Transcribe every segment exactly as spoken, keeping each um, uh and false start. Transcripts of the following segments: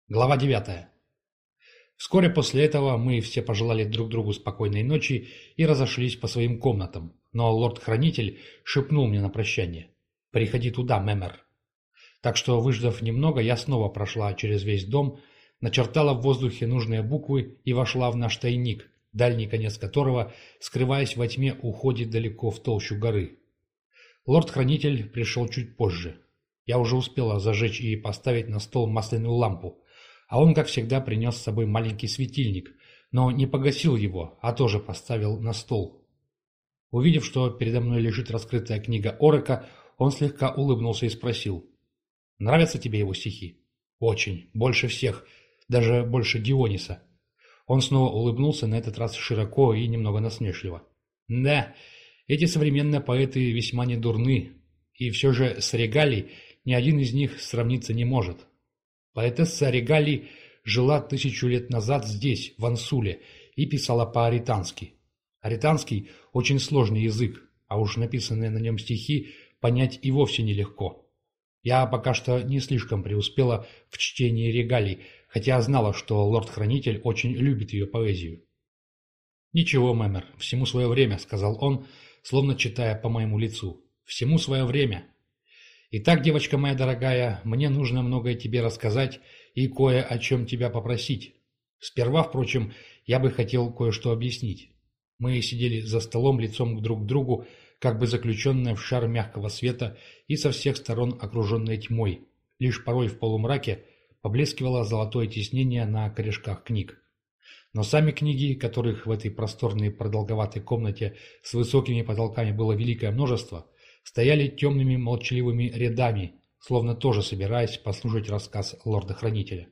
Глава девятая. Вскоре после этого мы все пожелали друг другу спокойной ночи и разошлись по своим комнатам, но лорд-хранитель шепнул мне на прощание: «Приходи туда, Мэмер». Так что, выждав немного, я снова прошла через весь дом, начертала в воздухе нужные буквы и вошла в наш тайник, дальний конец которого, скрываясь во тьме, уходит далеко в толщу горы. Лорд-хранитель пришел чуть позже. Я уже успела зажечь и поставить на стол масляную лампу, а он, как всегда, принес с собой маленький светильник, но не погасил его, а тоже поставил на стол. Увидев, что передо мной лежит раскрытая книга Орека, он слегка улыбнулся и спросил: «Нравятся тебе его стихи?» «Очень. Больше всех. Даже больше Диониса». Он снова улыбнулся, на этот раз широко и немного насмешливо. «Да, эти современные поэты весьма недурны, и все же с Регалий ни один из них сравниться не может. Поэтесса Регалий жила тысячу лет назад здесь, в Ансуле, и писала по-аритански. Аританский – очень сложный язык, а уж написанные на нем стихи понять и вовсе нелегко. Я пока что не слишком преуспела в чтении Регалий, хотя знала, что лорд-хранитель очень любит ее поэзию». «Ничего, Мэмер, всему свое время», – сказал он, словно читая по моему лицу. «Всему свое время. Итак, девочка моя дорогая, мне нужно многое тебе рассказать и кое о чем тебя попросить. Сперва, впрочем, я бы хотел кое-что объяснить». Мы сидели за столом лицом друг к другу, как бы заключенные в шар мягкого света и со всех сторон окруженные тьмой. Лишь порой в полумраке поблескивало золотое тиснение на корешках книг. Но сами книги, которых в этой просторной продолговатой комнате с высокими потолками было великое множество, стояли темными молчаливыми рядами, словно тоже собираясь послушать рассказ лорда-хранителя.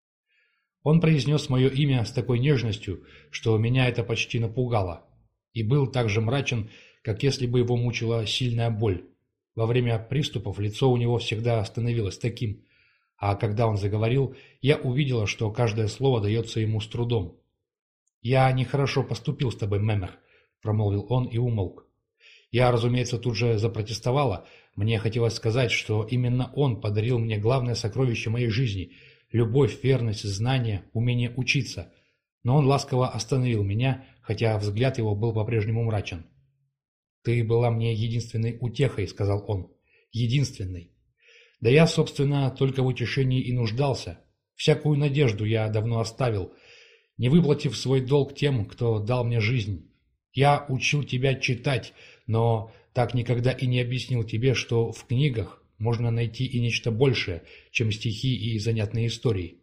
Он произнес мое имя с такой нежностью, что меня это почти напугало, и был так же мрачен, как если бы его мучила сильная боль. Во время приступов лицо у него всегда становилось таким, а когда он заговорил, я увидела, что каждое слово дается ему с трудом. «Я нехорошо поступил с тобой, Мэмер», — промолвил он и умолк. Я, разумеется, тут же запротестовала. Мне хотелось сказать, что именно он подарил мне главное сокровище моей жизни — любовь, верность, знание, умение учиться. Но он ласково остановил меня, хотя взгляд его был по-прежнему мрачен. «Ты была мне единственной утехой», — сказал он. «Единственной. Да я, собственно, только в утешении и нуждался. Всякую надежду я давно оставил, не выплатив свой долг тем, кто дал мне жизнь. Я учил тебя читать, но так никогда и не объяснил тебе, что в книгах можно найти и нечто большее, чем стихи и занятные истории.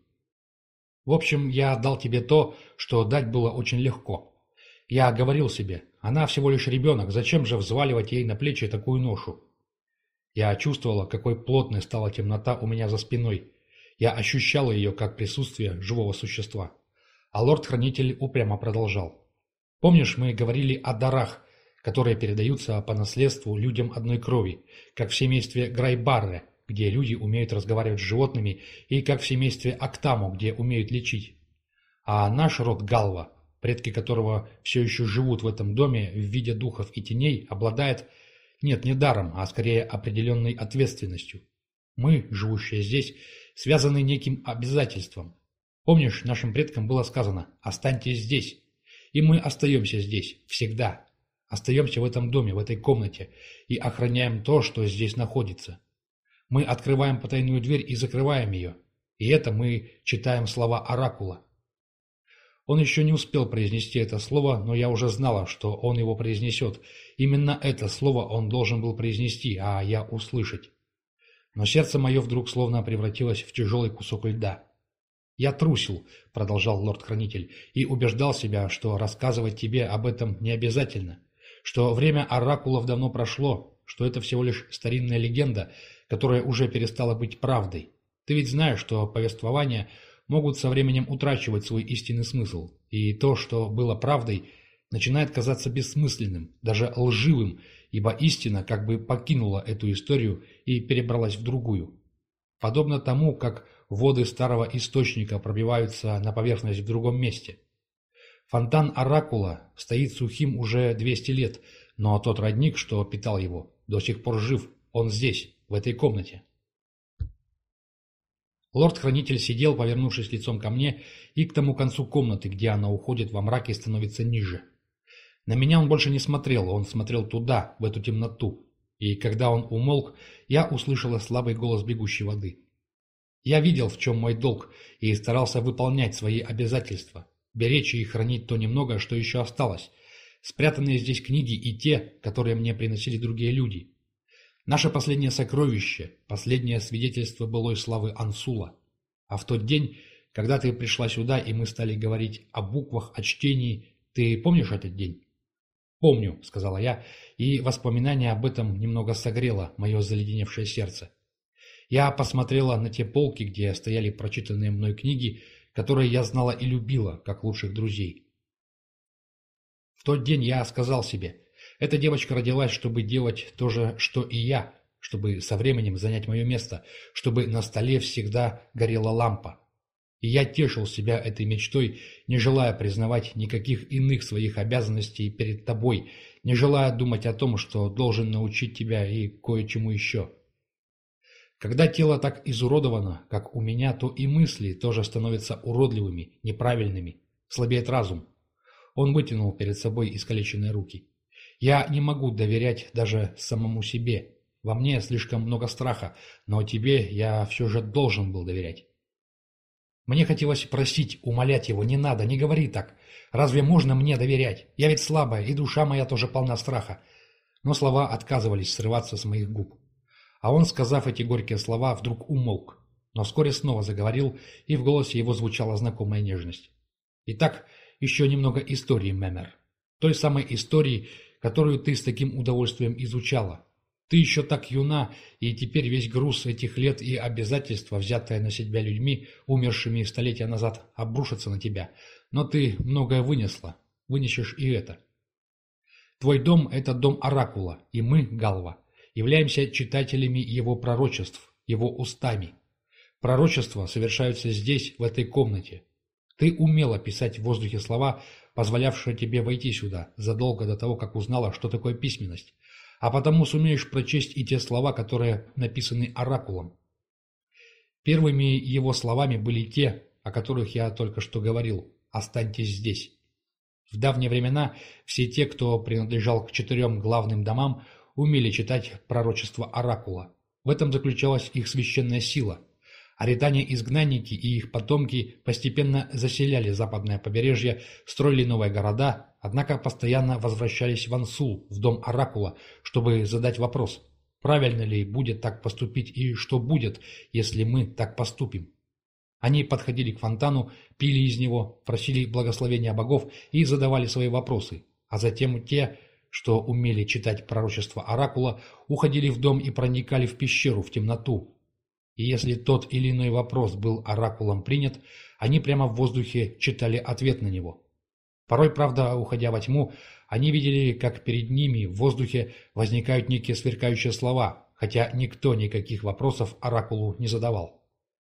В общем, я дал тебе то, что дать было очень легко. Я говорил себе: она всего лишь ребенок, зачем же взваливать ей на плечи такую ношу?» Я чувствовала, какой плотной стала темнота у меня за спиной. Я ощущала ее как присутствие живого существа. А лорд-хранитель упрямо продолжал. «Помнишь, мы говорили о дарах, которые передаются по наследству людям одной крови, как в семействе Грайбарре, где люди умеют разговаривать с животными, и как в семействе Актаму, где умеют лечить. А наш род Галва, предки которого все еще живут в этом доме в виде духов и теней, обладает, нет, не даром, а скорее определенной ответственностью. Мы, живущие здесь, связаны неким обязательством. Помнишь, нашим предкам было сказано: «Останьтесь здесь». И мы остаемся здесь, всегда. Остаемся в этом доме, в этой комнате, и охраняем то, что здесь находится. Мы открываем потайную дверь и закрываем ее. И это мы читаем слова оракула». Он еще не успел произнести это слово, но я уже знала, что он его произнесет. Именно это слово он должен был произнести, а я услышать. Но сердце мое вдруг словно превратилось в тяжелый кусок льда. «Я трусил», — продолжал лорд-хранитель, — «и убеждал себя, что рассказывать тебе об этом не обязательно, что время оракулов давно прошло, что это всего лишь старинная легенда, которая уже перестала быть правдой. Ты ведь знаешь, что повествования могут со временем утрачивать свой истинный смысл, и то, что было правдой, начинает казаться бессмысленным, даже лживым, ибо истина как бы покинула эту историю и перебралась в другую. Подобно тому, как воды старого источника пробиваются на поверхность в другом месте. Фонтан Оракула стоит сухим уже двести лет, но тот родник, что питал его, до сих пор жив, он здесь, в этой комнате. Лорд-хранитель сидел, повернувшись лицом ко мне, и к тому концу комнаты, где она уходит во мрак и становится ниже. На меня он больше не смотрел, он смотрел туда, в эту темноту. И когда он умолк, я услышала слабый голос бегущей воды. Я видел, в чем мой долг, и старался выполнять свои обязательства, беречь и хранить то немногое, что еще осталось, спрятанные здесь книги и те, которые мне приносили другие люди. Наше последнее сокровище, последнее свидетельство былой славы Ансула. А в тот день, когда ты пришла сюда, и мы стали говорить о буквах, о чтении, ты помнишь этот день? «Помню», — сказала я, и воспоминание об этом немного согрело мое заледеневшее сердце. Я посмотрела на те полки, где стояли прочитанные мной книги, которые я знала и любила, как лучших друзей. В тот день я сказал себе, эта девочка родилась, чтобы делать то же, что и я, чтобы со временем занять мое место, чтобы на столе всегда горела лампа. И я тешил себя этой мечтой, не желая признавать никаких иных своих обязанностей перед тобой, не желая думать о том, что должен научить тебя и кое-чему еще. Когда тело так изуродовано, как у меня, то и мысли тоже становятся уродливыми, неправильными, слабеет разум. Он вытянул перед собой искалеченные руки. Я не могу доверять даже самому себе. Во мне слишком много страха, но тебе я все же должен был доверять. Мне хотелось просить, умолять его, не надо, не говори так. Разве можно мне доверять? Я ведь слабая, и душа моя тоже полна страха. Но слова отказывались срываться с моих губ. А он, сказав эти горькие слова, вдруг умолк, но вскоре снова заговорил, и в голосе его звучала знакомая нежность. Итак, еще немного истории, Мэмер. Той самой истории, которую ты с таким удовольствием изучала. Ты еще так юна, и теперь весь груз этих лет и обязательства, взятые на себя людьми, умершими столетия назад, обрушатся на тебя. Но ты многое вынесла, вынесешь и это. Твой дом – это дом Оракула, и мы, Галва, являемся читателями его пророчеств, его устами. Пророчества совершаются здесь, в этой комнате. Ты умела писать в воздухе слова, позволявшие тебе войти сюда, задолго до того, как узнала, что такое письменность. А потому сумеешь прочесть и те слова, которые написаны оракулом. Первыми его словами были те, о которых я только что говорил: «Останьтесь здесь». В давние времена все те, кто принадлежал к четырем главным домам, умели читать пророчество оракула. В этом заключалась их священная сила. Аритане-изгнанники и их потомки постепенно заселяли западное побережье, строили новые города, однако постоянно возвращались в Ансул, в дом Оракула, чтобы задать вопрос, правильно ли будет так поступить и что будет, если мы так поступим. Они подходили к фонтану, пили из него, просили благословения богов и задавали свои вопросы, а затем те, что умели читать пророчество Оракула, уходили в дом и проникали в пещеру, в темноту. И если тот или иной вопрос был оракулом принят, они прямо в воздухе читали ответ на него. Порой, правда, уходя во тьму, они видели, как перед ними в воздухе возникают некие сверкающие слова, хотя никто никаких вопросов оракулу не задавал.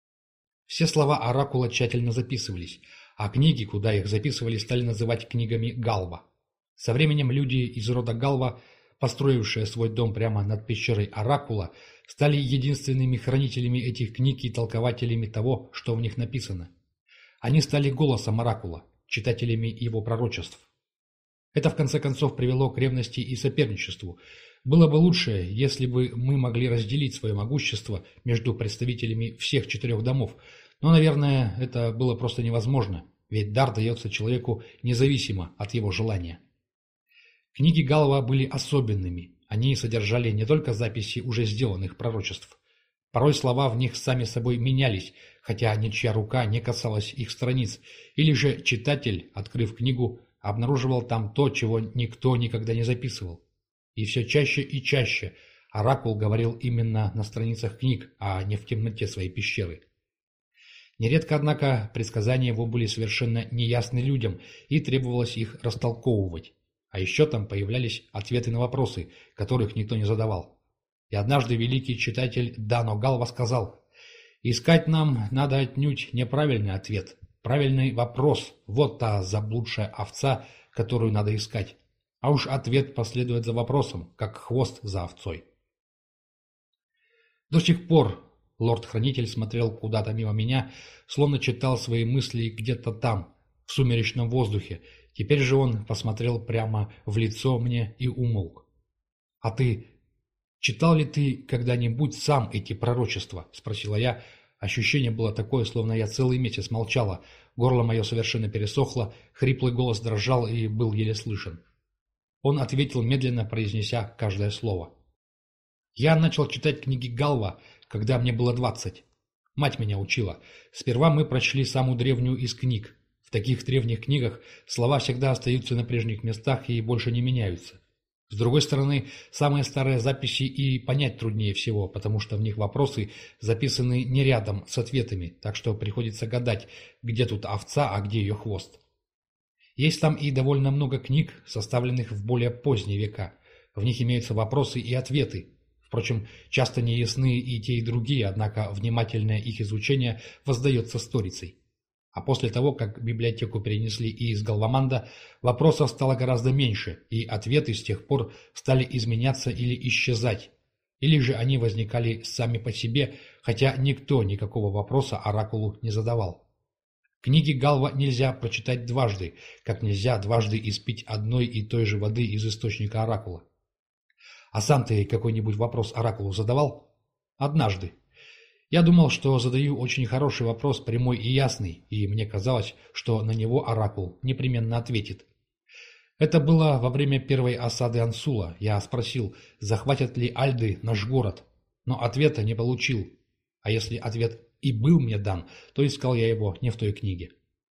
Все слова оракула тщательно записывались, а книги, куда их записывали, стали называть книгами Галва. Со временем люди из рода Галва, построившие свой дом прямо над пещерой Оракула, стали единственными хранителями этих книг и толкователями того, что в них написано. Они стали голосом Оракула, читателями его пророчеств. Это в конце концов привело к ревности и соперничеству. Было бы лучше, если бы мы могли разделить свое могущество между представителями всех четырех домов, но, наверное, это было просто невозможно, ведь дар дается человеку независимо от его желания. Книги Галва были особенными. Они содержали не только записи уже сделанных пророчеств. Порой слова в них сами собой менялись, хотя ничья рука не касалась их страниц, или же читатель, открыв книгу, обнаруживал там то, чего никто никогда не записывал. И все чаще и чаще оракул говорил именно на страницах книг, а не в темноте своей пещеры. Нередко, однако, предсказания его были совершенно неясны людям, и требовалось их растолковывать. А еще там появлялись ответы на вопросы, которых никто не задавал. И однажды великий читатель Дано Галва сказал: «Искать нам надо отнюдь неправильный ответ. Правильный вопрос – вот та заблудшая овца, которую надо искать. А уж ответ последует за вопросом, как хвост за овцой». До сих пор Лорд-хранитель смотрел куда-то мимо меня, словно читал свои мысли где-то там, в сумеречном воздухе. Теперь же он посмотрел прямо в лицо мне и умолк. «А ты... читал ли ты когда-нибудь сам эти пророчества?» – спросила я. Ощущение было такое, словно я целый месяц молчала. Горло мое совершенно пересохло, хриплый голос дрожал и был еле слышен. Он ответил, медленно произнеся каждое слово. «Я начал читать книги Галва, когда мне было двадцать. Мать меня учила. Сперва мы прочли самую древнюю из книг. В таких древних книгах слова всегда остаются на прежних местах и больше не меняются. С другой стороны, самые старые записи и понять труднее всего, потому что в них вопросы записаны не рядом с ответами, так что приходится гадать, где тут овца, а где ее хвост. Есть там и довольно много книг, составленных в более поздние века. В них имеются вопросы и ответы. Впрочем, часто не ясны и те, и другие, однако внимательное их изучение воздается сторицей. А после того, как библиотеку перенесли и из Галваманда, вопросов стало гораздо меньше, и ответы с тех пор стали изменяться или исчезать. Или же они возникали сами по себе, хотя никто никакого вопроса оракулу не задавал. Книги Галва нельзя прочитать дважды, как нельзя дважды испить одной и той же воды из источника оракула. А сам ты какой-нибудь вопрос оракулу задавал? Однажды. Я думал, что задаю очень хороший вопрос, прямой и ясный, и мне казалось, что на него оракул непременно ответит. Это было во время первой осады Ансула. Я спросил, захватят ли альды наш город, но ответа не получил. А если ответ и был мне дан, то искал я его не в той книге.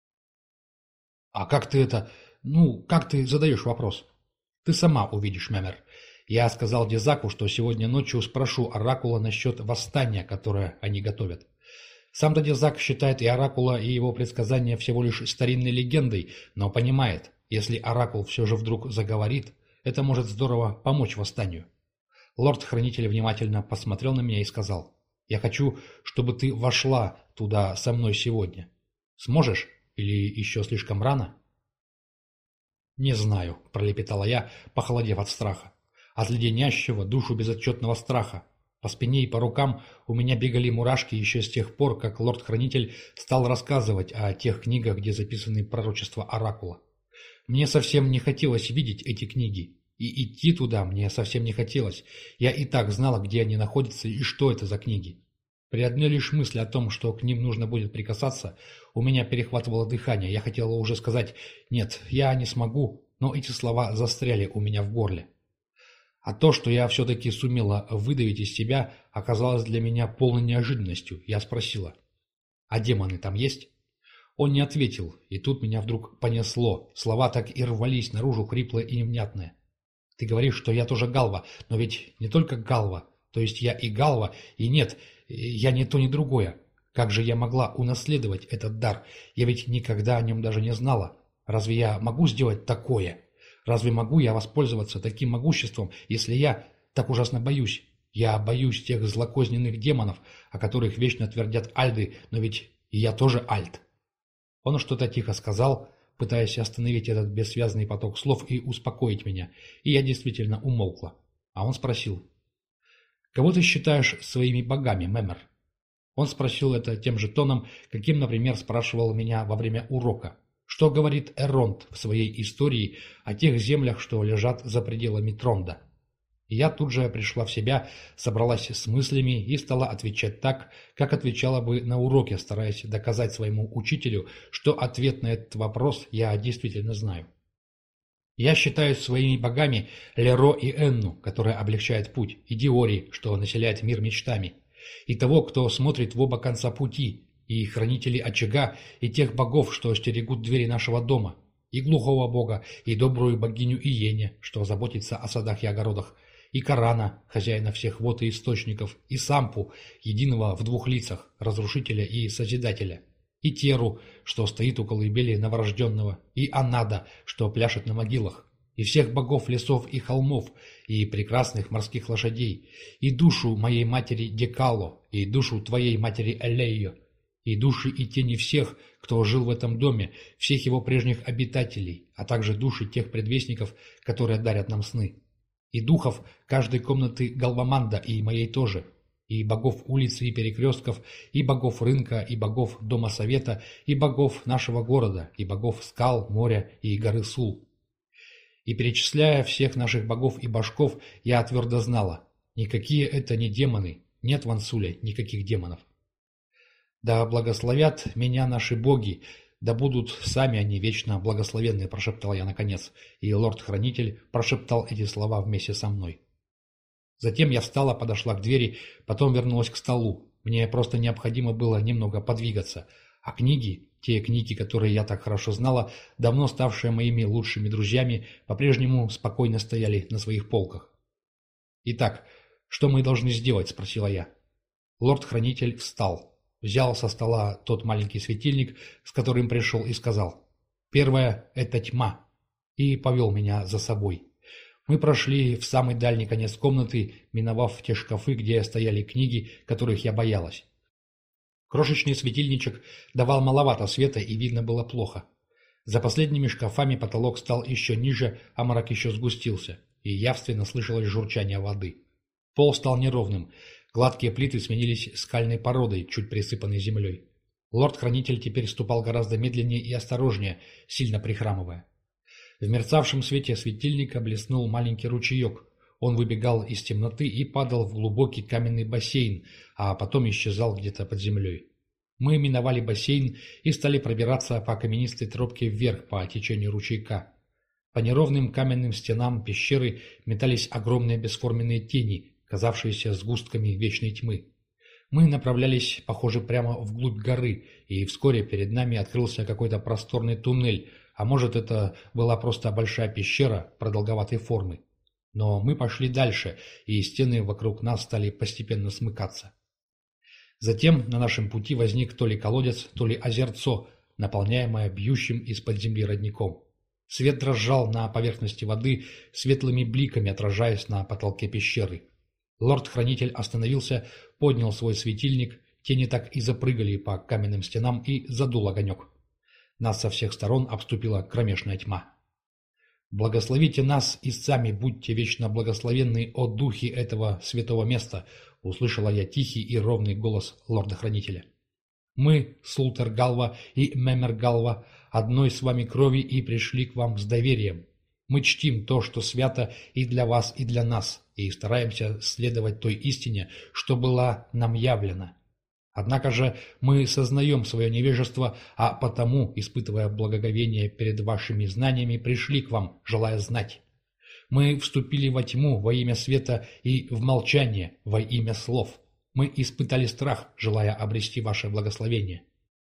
А как ты это... Ну, как ты задаешь вопрос? Ты сама увидишь, Мемер. Я сказал Дезаку, что сегодня ночью спрошу Оракула насчет восстания, которое они готовят. Сам-то Дезак считает и Оракула, и его предсказания всего лишь старинной легендой, но понимает, если Оракул все же вдруг заговорит, это может здорово помочь восстанию. Лорд-хранитель внимательно посмотрел на меня и сказал, «Я хочу, чтобы ты вошла туда со мной сегодня. Сможешь? Или еще слишком рано?» «Не знаю», — пролепетала я, похолодев от страха. От леденящего душу безотчетного страха. По спине и по рукам у меня бегали мурашки еще с тех пор, как лорд-хранитель стал рассказывать о тех книгах, где записаны пророчества Оракула. Мне совсем не хотелось видеть эти книги. И идти туда мне совсем не хотелось. Я и так знала, где они находятся и что это за книги. При одной лишь мысли о том, что к ним нужно будет прикасаться, у меня перехватывало дыхание. Я хотела уже сказать «нет, я не смогу», но эти слова застряли у меня в горле. А то, что я все-таки сумела выдавить из себя, оказалось для меня полной неожиданностью. Я спросила, «А демоны там есть?» Он не ответил, и тут меня вдруг понесло. Слова так и рвались наружу, хриплые и невнятные. «Ты говоришь, что я тоже Галва, но ведь не только Галва. То есть я и Галва, и нет, я ни то, ни другое. Как же я могла унаследовать этот дар? Я ведь никогда о нем даже не знала. Разве я могу сделать такое?» Разве могу я воспользоваться таким могуществом, если я так ужасно боюсь? Я боюсь тех злокозненных демонов, о которых вечно твердят альды, но ведь и я тоже альд. Он что-то тихо сказал, пытаясь остановить этот бессвязный поток слов и успокоить меня, и я действительно умолкла. А он спросил, «Кого ты считаешь своими богами, Мемер?» Он спросил это тем же тоном, каким, например, спрашивал меня во время урока. Что говорит Эронт в своей истории о тех землях, что лежат за пределами Тронда? И я тут же пришла в себя, собралась с мыслями и стала отвечать так, как отвечала бы на уроке, стараясь доказать своему учителю, что ответ на этот вопрос я действительно знаю. Я считаю своими богами Леро и Энну, которая облегчает путь, и Диори, что населяет мир мечтами, и того, кто смотрит в оба конца пути, и хранителей очага, и тех богов, что стерегут двери нашего дома, и глухого бога, и добрую богиню Иене, что заботится о садах и огородах, и Корана, хозяина всех вод и источников, и Сампу, единого в двух лицах, разрушителя и созидателя, и Теру, что стоит у колыбели новорожденного, и Анада, что пляшет на могилах, и всех богов лесов и холмов, и прекрасных морских лошадей, и душу моей матери Декало, и душу твоей матери Элейо, и души и тени всех, кто жил в этом доме, всех его прежних обитателей, а также души тех предвестников, которые дарят нам сны, и духов каждой комнаты Галваманда и моей тоже, И богов улицы и перекрестков, и богов рынка, и богов дома совета, и богов нашего города, и богов скал, моря и горы Сул. И перечисляя всех наших богов и башков, я твердо знала, никакие это не демоны, нет в Ансуле никаких демонов. «Да благословят меня наши боги, да будут сами они вечно благословенны», – прошептал я наконец, и лорд-хранитель прошептал эти слова вместе со мной. Затем я встала, подошла к двери, потом вернулась к столу. Мне просто необходимо было немного подвигаться, а книги, те книги, которые я так хорошо знала, давно ставшие моими лучшими друзьями, по-прежнему спокойно стояли на своих полках. «Итак, что мы должны сделать?» – спросила я. Лорд-хранитель встал. Взял со стола тот маленький светильник, с которым пришел, и сказал: «Первое – это тьма», и повел меня за собой. Мы прошли в самый дальний конец комнаты, миновав те шкафы, где стояли книги, которых я боялась. Крошечный светильничек давал маловато света, и видно было плохо. За последними шкафами потолок стал еще ниже, а мрак еще сгустился, и явственно слышалось журчание воды. Пол стал неровным. Гладкие плиты сменились скальной породой, чуть присыпанной землей. Лорд-хранитель теперь ступал гораздо медленнее и осторожнее, сильно прихрамывая. В мерцавшем свете светильника блеснул маленький ручеек. Он выбегал из темноты и падал в глубокий каменный бассейн, а потом исчезал где-то под землей. Мы миновали бассейн и стали пробираться по каменистой тропке вверх по течению ручейка. По неровным каменным стенам пещеры метались огромные бесформенные тени, казавшиеся сгустками вечной тьмы. Мы направлялись, похоже, прямо вглубь горы, и вскоре перед нами открылся какой-то просторный туннель, а может, это была просто большая пещера продолговатой формы. Но мы пошли дальше, и стены вокруг нас стали постепенно смыкаться. Затем на нашем пути возник то ли колодец, то ли озерцо, наполняемое бьющим из-под земли родником. Свет дрожал на поверхности воды, светлыми бликами отражаясь на потолке пещеры. Лорд-хранитель остановился, поднял свой светильник, тени так и запрыгали по каменным стенам, и задул огонек. Нас со всех сторон обступила кромешная тьма. «Благословите нас и сами будьте вечно благословенны, о духи этого святого места», — услышала я тихий и ровный голос лорда-хранителя. «Мы, Султер-Галва и Мемер-Галва, одной с вами крови и пришли к вам с доверием. Мы чтим то, что свято и для вас, и для нас, и стараемся следовать той истине, что была нам явлена. Однако же мы сознаем свое невежество, а потому, испытывая благоговение перед вашими знаниями, пришли к вам, желая знать. Мы вступили во тьму во имя света и в молчание во имя слов. Мы испытали страх, желая обрести ваше благословение.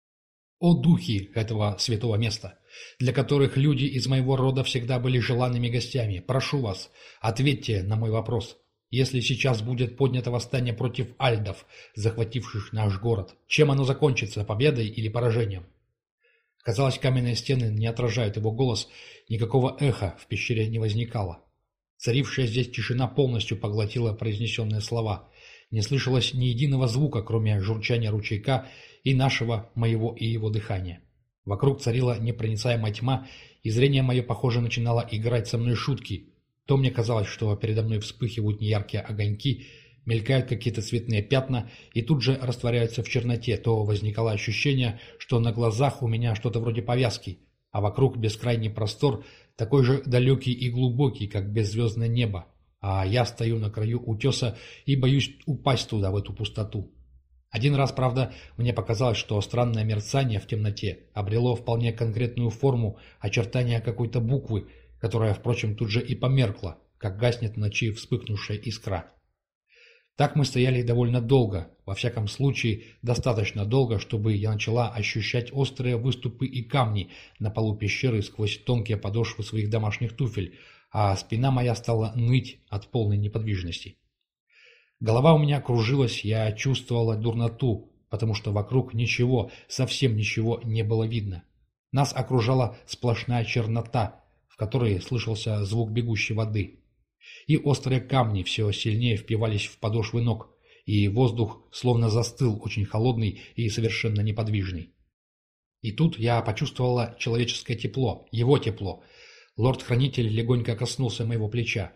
О духи этого святого места, для которых люди из моего рода всегда были желанными гостями, прошу вас, ответьте на мой вопрос. Если сейчас будет поднято восстание против альдов, захвативших наш город, чем оно закончится, победой или поражением?» Казалось, каменные стены не отражают его голос, никакого эха в пещере не возникало. Царившая здесь тишина полностью поглотила произнесенные слова. Не слышалось ни единого звука, кроме журчания ручейка и нашего, моего и его дыхания. Вокруг царила непроницаемая тьма, и зрение мое, похоже, начинало играть со мной шутки. То мне казалось, что передо мной вспыхивают неяркие огоньки, мелькают какие-то цветные пятна и тут же растворяются в черноте, то возникало ощущение, что на глазах у меня что-то вроде повязки, а вокруг бескрайний простор, такой же далекий и глубокий, как беззвездное небо, а я стою на краю утеса и боюсь упасть туда, в эту пустоту. Один раз, правда, мне показалось, что странное мерцание в темноте обрело вполне конкретную форму очертания какой-то буквы, которая, впрочем, тут же и померкла, как гаснет в ночи вспыхнувшая искра. Так мы стояли довольно долго, во всяком случае, достаточно долго, чтобы я начала ощущать острые выступы и камни на полу пещеры сквозь тонкие подошвы своих домашних туфель, а спина моя стала ныть от полной неподвижности. Голова у меня кружилась, я чувствовала дурноту, потому что вокруг ничего, совсем ничего не было видно. Нас окружала сплошная чернота, в которой слышался звук бегущей воды. И острые камни все сильнее впивались в подошвы ног, и воздух словно застыл, очень холодный и совершенно неподвижный. И тут я почувствовала человеческое тепло, его тепло. Лорд-хранитель легонько коснулся моего плеча.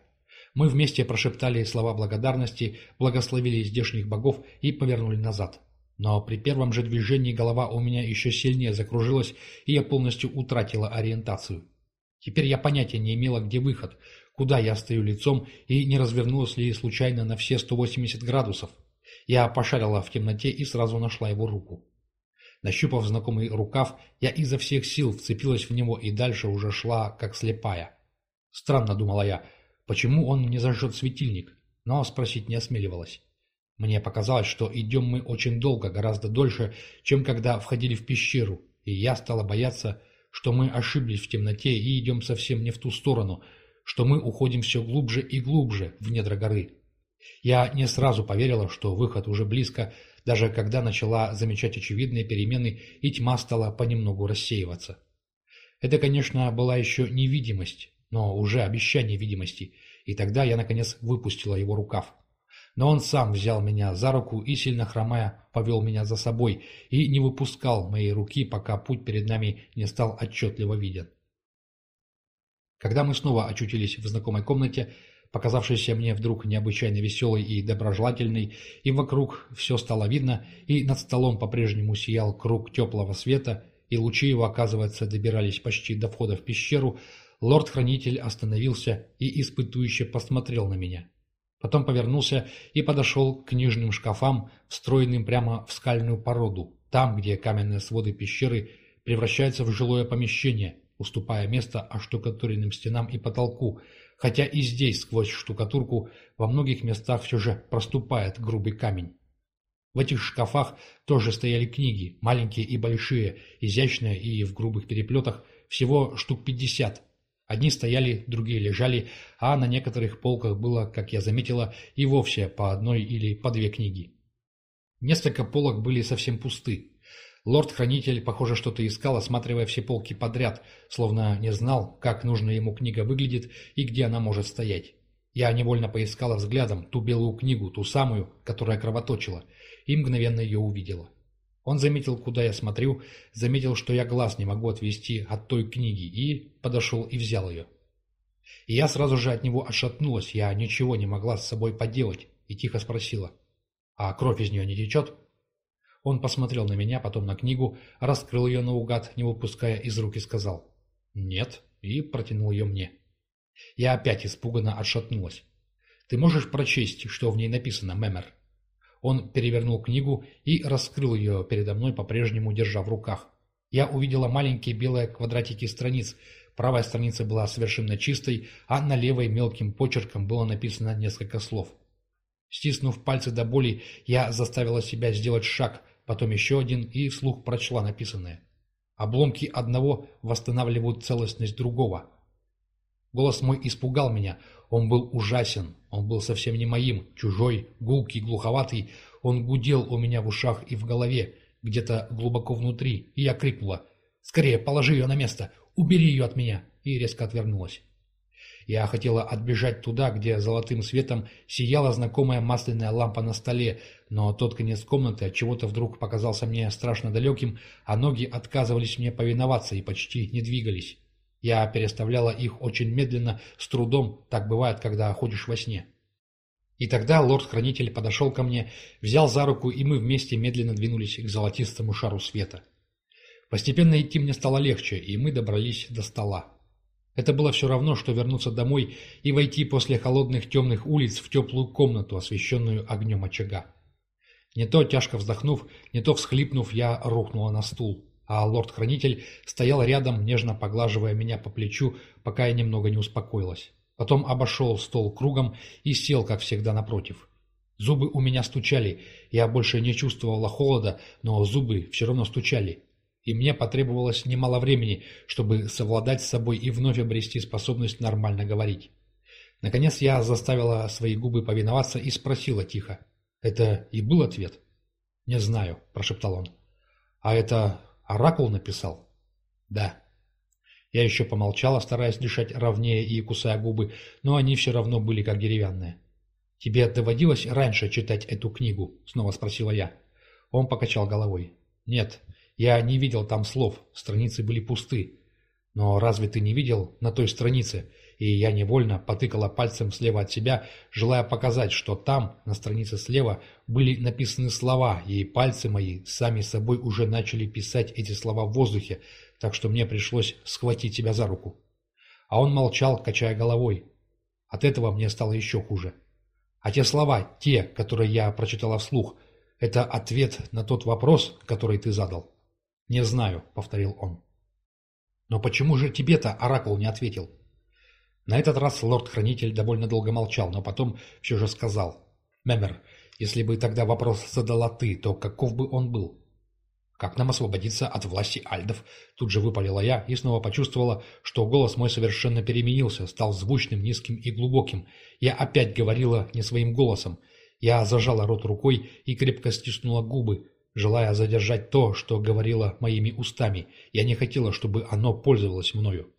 Мы вместе прошептали слова благодарности, благословили здешних богов и повернули назад. Но при первом же движении голова у меня еще сильнее закружилась, и я полностью утратила ориентацию. Теперь я понятия не имела, где выход, куда я стою лицом и не развернулась ли случайно на все сто восемьдесят градусов. Я пошарила в темноте и сразу нашла его руку. Нащупав знакомый рукав, я изо всех сил вцепилась в него и дальше уже шла, как слепая. Странно, думала я, почему он не зажжет светильник, но спросить не осмеливалась. Мне показалось, что идем мы очень долго, гораздо дольше, чем когда входили в пещеру, и я стала бояться, что мы ошиблись в темноте и идем совсем не в ту сторону, что мы уходим все глубже и глубже в недра горы. Я не сразу поверила, что выход уже близко, даже когда начала замечать очевидные перемены, и тьма стала понемногу рассеиваться. Это, конечно, была еще не видимость, но уже обещание видимости, и тогда я, наконец, выпустила его рукав. Но он сам взял меня за руку и, сильно хромая, повел меня за собой и не выпускал моей руки, пока путь перед нами не стал отчетливо виден. Когда мы снова очутились в знакомой комнате, показавшейся мне вдруг необычайно веселой и доброжелательной, и вокруг все стало видно, и над столом по-прежнему сиял круг теплого света, и лучи его, оказывается, добирались почти до входа в пещеру, лорд-хранитель остановился и испытующе посмотрел на меня. Потом повернулся и подошел к книжным шкафам, встроенным прямо в скальную породу, там, где каменные своды пещеры превращаются в жилое помещение, уступая место оштукатуренным стенам и потолку, хотя и здесь, сквозь штукатурку, во многих местах все же проступает грубый камень. В этих шкафах тоже стояли книги, маленькие и большие, изящные и в грубых переплетах, всего штук пятьдесят. Одни стояли, другие лежали, а на некоторых полках было, как я заметила, и вовсе по одной или по две книги. Несколько полок были совсем пусты. Лорд-хранитель, похоже, что-то искал, осматривая все полки подряд, словно не знал, как нужная ему книга выглядит и где она может стоять. Я невольно поискала взглядом ту белую книгу, ту самую, которая кровоточила, и мгновенно ее увидела. Он заметил, куда я смотрю, заметил, что я глаз не могу отвести от той книги, и подошел и взял ее. И я сразу же от него отшатнулась, я ничего не могла с собой поделать, и тихо спросила: «А кровь из нее не течет?» Он посмотрел на меня, потом на книгу, раскрыл ее наугад, не выпуская из рук, и сказал «нет», и протянул ее мне. Я опять испуганно отшатнулась. «Ты можешь прочесть, что в ней написано, Мэмер?» Он перевернул книгу и раскрыл ее передо мной, по-прежнему держа в руках. Я увидела маленькие белые квадратики страниц. Правая страница была совершенно чистой, а на левой мелким почерком было написано несколько слов. Стиснув пальцы до боли, я заставила себя сделать шаг, потом еще один, и вслух прочла написанное. Обломки одного восстанавливают целостность другого. Голос мой испугал меня. Он был ужасен, он был совсем не моим, чужой, гулкий, глуховатый. Он гудел у меня в ушах и в голове, где-то глубоко внутри, и я крикнула: «Скорее, положи ее на место! Убери ее от меня!» и резко отвернулась. Я хотела отбежать туда, где золотым светом сияла знакомая масляная лампа на столе, но тот конец комнаты отчего-то вдруг показался мне страшно далеким, а ноги отказывались мне повиноваться и почти не двигались. Я переставляла их очень медленно, с трудом, так бывает, когда ходишь во сне. И тогда лорд-хранитель подошел ко мне, взял за руку, и мы вместе медленно двинулись к золотистому шару света. Постепенно идти мне стало легче, и мы добрались до стола. Это было все равно, что вернуться домой и войти после холодных темных улиц в теплую комнату, освещенную огнем очага. Не то, тяжко вздохнув, не то всхлипнув, я рухнула на стул, а лорд-хранитель стоял рядом, нежно поглаживая меня по плечу, пока я немного не успокоилась. Потом обошел стол кругом и сел, как всегда, напротив. Зубы у меня стучали, я больше не чувствовала холода, но зубы все равно стучали. И мне потребовалось немало времени, чтобы совладать с собой и вновь обрести способность нормально говорить. Наконец я заставила свои губы повиноваться и спросила тихо: «Это и был ответ?» «Не знаю», – прошептал он. «А это оракул написал?» «Да». Я еще помолчала, стараясь дышать ровнее и кусая губы, но они все равно были как деревянные. «Тебе доводилось раньше читать эту книгу?» – снова спросила я. Он покачал головой. «Нет, я не видел там слов, страницы были пусты. Но разве ты не видел на той странице? и я невольно потыкала пальцем слева от себя, желая показать, что там, на странице слева, были написаны слова, и пальцы мои сами собой уже начали писать эти слова в воздухе, так что мне пришлось схватить себя за руку. А он молчал, качая головой. От этого мне стало еще хуже. А те слова, те, которые я прочитала вслух, это ответ на тот вопрос, который ты задал? «Не знаю», — повторил он. «Но почему же тебе-то Оракул не ответил?» На этот раз лорд-хранитель довольно долго молчал, но потом все же сказал: «Мемер, если бы тогда вопрос задала ты, то каков бы он был?» «Как нам освободиться от власти альдов?» Тут же выпалила я и снова почувствовала, что голос мой совершенно переменился, стал звучным, низким и глубоким. Я опять говорила не своим голосом. Я зажала рот рукой и крепко стиснула губы, желая задержать то, что говорила моими устами. Я не хотела, чтобы оно пользовалось мною.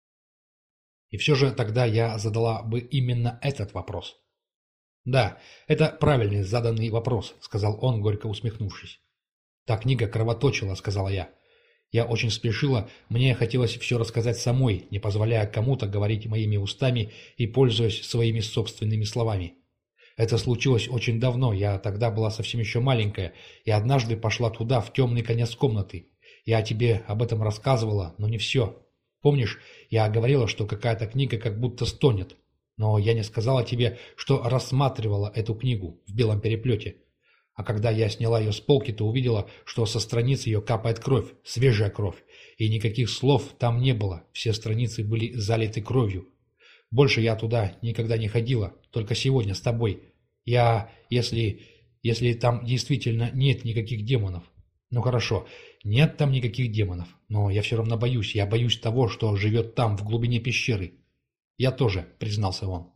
И все же тогда я задала бы именно этот вопрос. «Да, это правильный заданный вопрос», — сказал он, горько усмехнувшись. «Та книга кровоточила», — сказала я. Я очень спешила, мне хотелось все рассказать самой, не позволяя кому-то говорить моими устами и пользуясь своими собственными словами. Это случилось очень давно, я тогда была совсем еще маленькая, и однажды пошла туда, в темный конец комнаты. Я тебе об этом рассказывала, но не все. Помнишь, я говорила, что какая-то книга как будто стонет, но я не сказала тебе, что рассматривала эту книгу в белом переплете. А когда я сняла ее с полки, то увидела, что со страниц ее капает кровь, свежая кровь, и никаких слов там не было, все страницы были залиты кровью. Больше я туда никогда не ходила, только сегодня с тобой. Я, если... если там действительно нет никаких демонов. Ну хорошо, нет там никаких демонов, но я все равно боюсь, я боюсь того, что живет там, в глубине пещеры. Я тоже, признался он.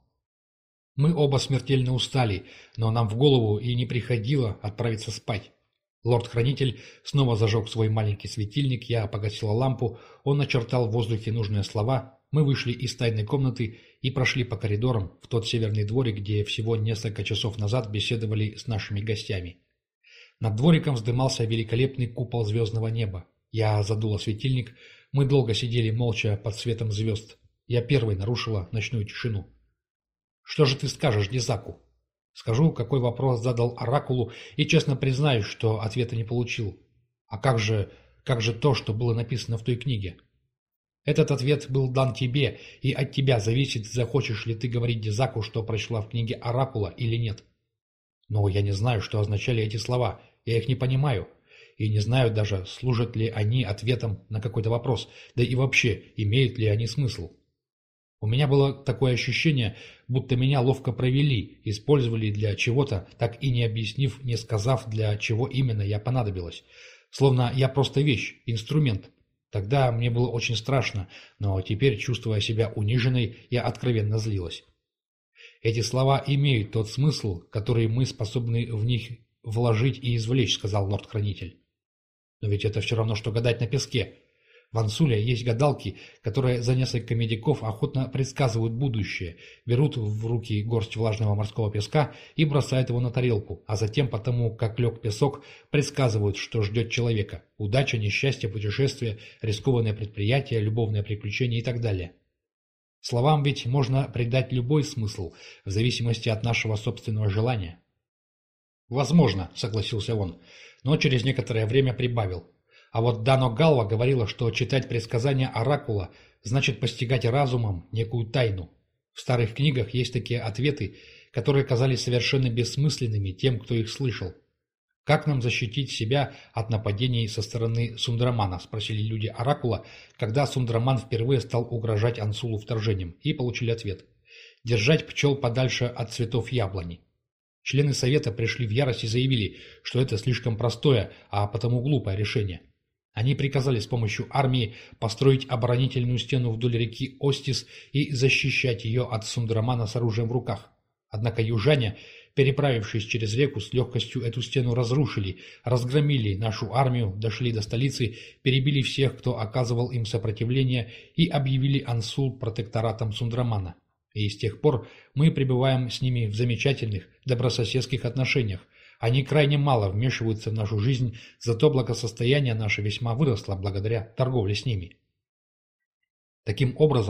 Мы оба смертельно устали, но нам в голову и не приходило отправиться спать. Лорд-хранитель снова зажег свой маленький светильник, я погасила лампу, он начертал в воздухе нужные слова, мы вышли из тайной комнаты и прошли по коридорам в тот северный дворик, где всего несколько часов назад беседовали с нашими гостями. Над двориком вздымался великолепный купол звездного неба. Я задула светильник, мы долго сидели молча под светом звезд. Я первой нарушила ночную тишину. «Что же ты скажешь Дизаку?» «Скажу, какой вопрос задал Оракулу, и честно признаюсь, что ответа не получил. А как же, как же то, что было написано в той книге?» «Этот ответ был дан тебе, и от тебя зависит, захочешь ли ты говорить Дизаку, что прочла в книге Оракула или нет». «Но я не знаю, что означали эти слова, я их не понимаю, и не знаю даже, служат ли они ответом на какой-то вопрос, да и вообще, имеют ли они смысл». У меня было такое ощущение, будто меня ловко провели, использовали для чего-то, так и не объяснив, не сказав, для чего именно я понадобилась. Словно я просто вещь, инструмент. Тогда мне было очень страшно, но теперь, чувствуя себя униженной, я откровенно злилась. «Эти слова имеют тот смысл, который мы способны в них вложить и извлечь», — сказал лорд-хранитель. «Но ведь это все равно, что гадать на песке. В Ансуле есть гадалки, которые за несколько медиков охотно предсказывают будущее, берут в руки горсть влажного морского песка и бросают его на тарелку, а затем, потому как лег песок, предсказывают, что ждет человека: удача, несчастье, путешествие, рискованное предприятие, любовное приключение и так далее. Словам ведь можно придать любой смысл, в зависимости от нашего собственного желания». «Возможно», — согласился он, но через некоторое время прибавил. А вот Дано Галва говорила, что читать предсказания Оракула значит постигать разумом некую тайну. В старых книгах есть такие ответы, которые казались совершенно бессмысленными тем, кто их слышал. «Как нам защитить себя от нападений со стороны Сундрамана?» – спросили люди Оракула, когда Сундраман впервые стал угрожать Ансулу вторжением, и получили ответ: «Держать пчел подальше от цветов яблони». Члены Совета пришли в ярость и заявили, что это слишком простое, а потому глупое решение. Они приказали с помощью армии построить оборонительную стену вдоль реки Остис и защищать ее от Сундрамана с оружием в руках. Однако южане, переправившись через реку, с легкостью эту стену разрушили, разгромили нашу армию, дошли до столицы, перебили всех, кто оказывал им сопротивление, и объявили Ансул протекторатом Сундрамана. И с тех пор мы пребываем с ними в замечательных, добрососедских отношениях. Они крайне мало вмешиваются в нашу жизнь, зато благосостояние наше весьма выросло благодаря торговле с ними. Таким образом,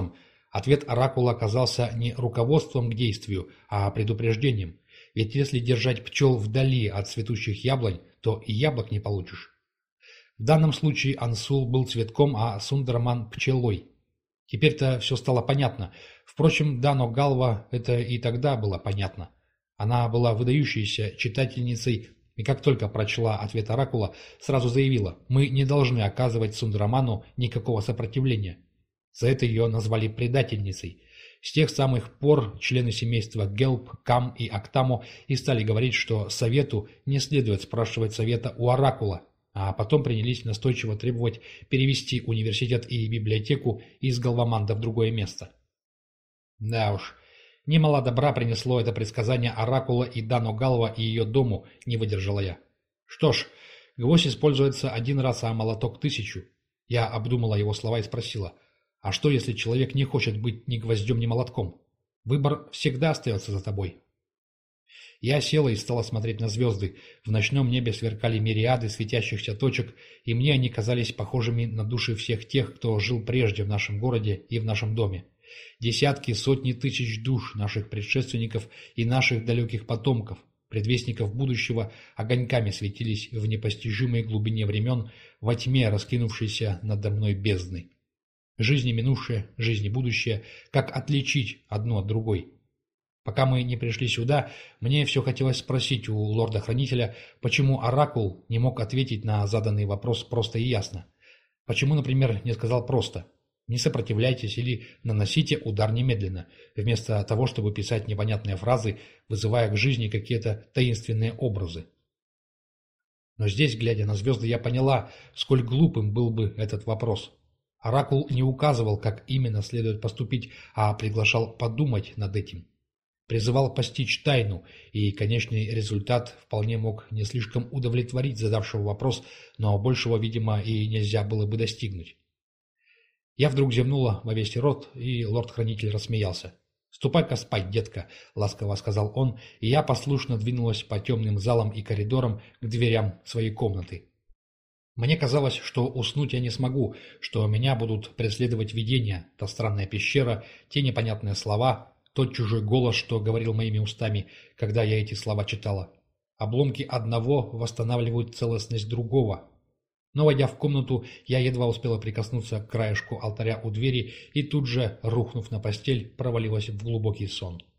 Ответ оракула оказался не руководством к действию, а предупреждением. Ведь если держать пчел вдали от цветущих яблонь, то и яблок не получишь. В данном случае Ансул был цветком, а Сундараман – пчелой. Теперь-то все стало понятно. Впрочем, Дано Галва это и тогда было понятно. Она была выдающейся читательницей и как только прочла ответ оракула, сразу заявила: «Мы не должны оказывать Сундараману никакого сопротивления». За это ее назвали предательницей. С тех самых пор члены семейства Гелп, Кам и Актамо и стали говорить, что совету не следует спрашивать совета у оракула, а потом принялись настойчиво требовать перевести университет и библиотеку из Галваманда в другое место. Да уж, немало добра принесло это предсказание оракула и Дано Галва и ее дому, не выдержала я. Что ж, гвоздь используется один раз, а молоток тысячу. Я обдумала его слова и спросила: а что, если человек не хочет быть ни гвоздем, ни молотком? Выбор всегда остается за тобой. Я села и стала смотреть на звезды. В ночном небе сверкали мириады светящихся точек, и мне они казались похожими на души всех тех, кто жил прежде в нашем городе и в нашем доме. Десятки, сотни тысяч душ наших предшественников и наших далеких потомков, предвестников будущего, огоньками светились в непостижимой глубине времен, во тьме, раскинувшейся надо мной бездны. Жизни минувшее, жизни будущее, как отличить одно от другой? Пока мы не пришли сюда, мне все хотелось спросить у лорда-хранителя, почему оракул не мог ответить на заданный вопрос просто и ясно. Почему, например, не сказал просто: «Не сопротивляйтесь» или «наносите удар немедленно», вместо того, чтобы писать непонятные фразы, вызывая к жизни какие-то таинственные образы. Но здесь, глядя на звезды, я поняла, сколь глупым был бы этот вопрос. Оракул не указывал, как именно следует поступить, а приглашал подумать над этим. Призывал постичь тайну, и конечный результат вполне мог не слишком удовлетворить задавшего вопрос, но большего, видимо, и нельзя было бы достигнуть. Я вдруг зевнула во весь рот, и лорд-хранитель рассмеялся. «Ступай-ка спать, детка», — ласково сказал он, и я послушно двинулась по темным залам и коридорам к дверям своей комнаты. Мне казалось, что уснуть я не смогу, что меня будут преследовать видения, та странная пещера, те непонятные слова, тот чужой голос, что говорил моими устами, когда я эти слова читала. Обломки одного восстанавливают целостность другого. Но, войдя в комнату, я едва успела прикоснуться к краешку алтаря у двери и тут же, рухнув на постель, провалилась в глубокий сон.